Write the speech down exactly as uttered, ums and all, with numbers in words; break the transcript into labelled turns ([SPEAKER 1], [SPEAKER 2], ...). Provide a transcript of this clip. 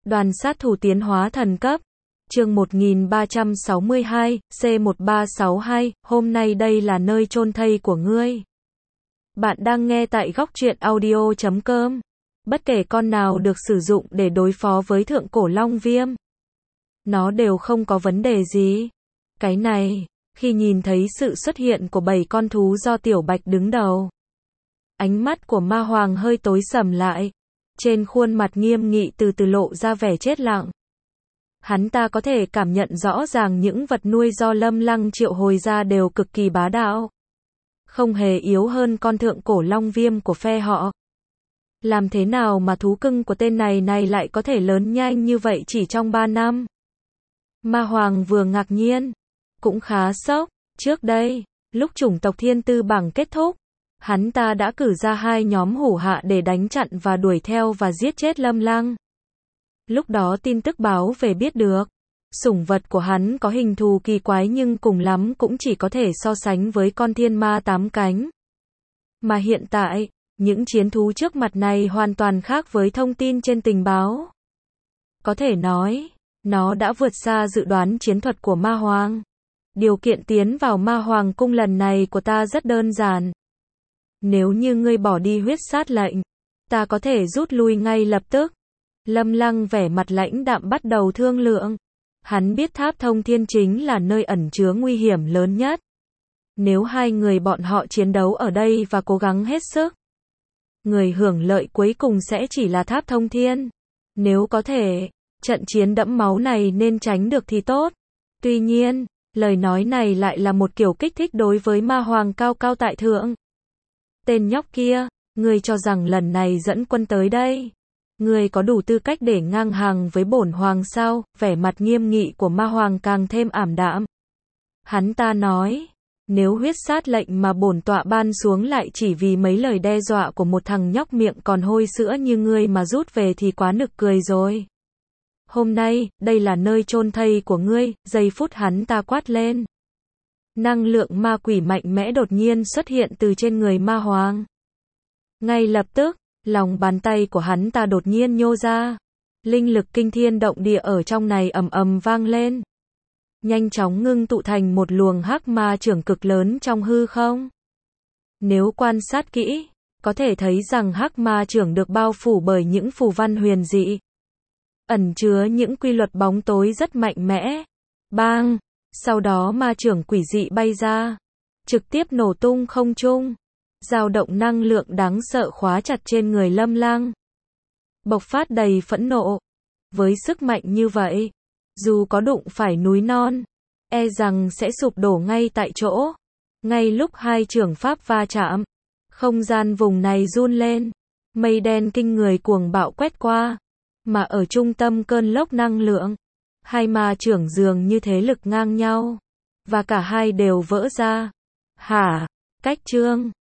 [SPEAKER 1] Đoàn sát thủ tiến hóa thần cấp. Chương một nghìn ba trăm sáu mươi hai, C một ba sáu hai, hôm nay đây là nơi chôn thây của ngươi. Bạn đang nghe tại góc truyện audio chấm com. Bất kể con nào được sử dụng để đối phó với thượng cổ long viêm, nó đều không có vấn đề gì. Cái này, khi nhìn thấy sự xuất hiện của bảy con thú do Tiểu Bạch đứng đầu, ánh mắt của ma hoàng hơi tối sầm lại. Trên khuôn mặt nghiêm nghị từ từ lộ ra vẻ chết lặng. Hắn ta có thể cảm nhận rõ ràng những vật nuôi do Lâm Lăng triệu hồi ra đều cực kỳ bá đạo, không hề yếu hơn con thượng cổ long viêm của phe họ. Làm thế nào mà thú cưng của tên này này lại có thể lớn nhanh như vậy chỉ trong ba năm? Ma Hoàng vừa ngạc nhiên, cũng khá sốc. Trước đây, lúc chủng tộc thiên tư bảng kết thúc, hắn ta đã cử ra hai nhóm hủ hạ để đánh chặn và đuổi theo và giết chết Lâm Lăng. Lúc đó tin tức báo về biết được, sủng vật của hắn có hình thù kỳ quái nhưng cùng lắm cũng chỉ có thể so sánh với con thiên ma tám cánh. Mà hiện tại, những chiến thú trước mặt này hoàn toàn khác với thông tin trên tình báo. Có thể nói, nó đã vượt xa dự đoán chiến thuật của Ma Hoàng. Điều kiện tiến vào Ma Hoàng cung lần này của ta rất đơn giản. Nếu như ngươi bỏ đi huyết sát lệnh, ta có thể rút lui ngay lập tức. Lâm Lăng vẻ mặt lãnh đạm bắt đầu thương lượng. Hắn biết Tháp Thông Thiên chính là nơi ẩn chứa nguy hiểm lớn nhất. Nếu hai người bọn họ chiến đấu ở đây và cố gắng hết sức, người hưởng lợi cuối cùng sẽ chỉ là Tháp Thông Thiên. Nếu có thể, trận chiến đẫm máu này nên tránh được thì tốt. Tuy nhiên, lời nói này lại là một kiểu kích thích đối với Ma Hoàng cao cao tại thượng. Tên nhóc kia, ngươi cho rằng lần này dẫn quân tới đây, ngươi có đủ tư cách để ngang hàng với bổn hoàng sao? Vẻ mặt nghiêm nghị của Ma Hoàng càng thêm ảm đạm. Hắn ta nói, nếu huyết sát lệnh mà bổn tọa ban xuống lại chỉ vì mấy lời đe dọa của một thằng nhóc miệng còn hôi sữa như ngươi mà rút về thì quá nực cười rồi. Hôm nay, đây là nơi chôn thây của ngươi. Giây phút hắn ta quát lên, năng lượng ma quỷ mạnh mẽ đột nhiên xuất hiện từ trên người Ma Hoàng. Ngay lập tức, lòng bàn tay của hắn ta đột nhiên nhô ra. Linh lực kinh thiên động địa ở trong này ầm ầm vang lên, nhanh chóng ngưng tụ thành một luồng hắc ma trưởng cực lớn trong hư không. Nếu quan sát kỹ, có thể thấy rằng hắc ma trưởng được bao phủ bởi những phù văn huyền dị, ẩn chứa những quy luật bóng tối rất mạnh mẽ. Bang! Sau đó ma trưởng quỷ dị bay ra, trực tiếp nổ tung không trung. Dao động năng lượng đáng sợ khóa chặt trên người Lâm Lăng, bộc phát đầy phẫn nộ. Với sức mạnh như vậy, dù có đụng phải núi non, e rằng sẽ sụp đổ ngay tại chỗ. Ngay lúc hai trưởng pháp va chạm, không gian vùng này run lên, mây đen kinh người cuồng bạo quét qua. Mà ở trung tâm cơn lốc năng lượng, hai ma trưởng dường như thế lực ngang nhau, và cả hai đều vỡ ra. Hả? Cách chương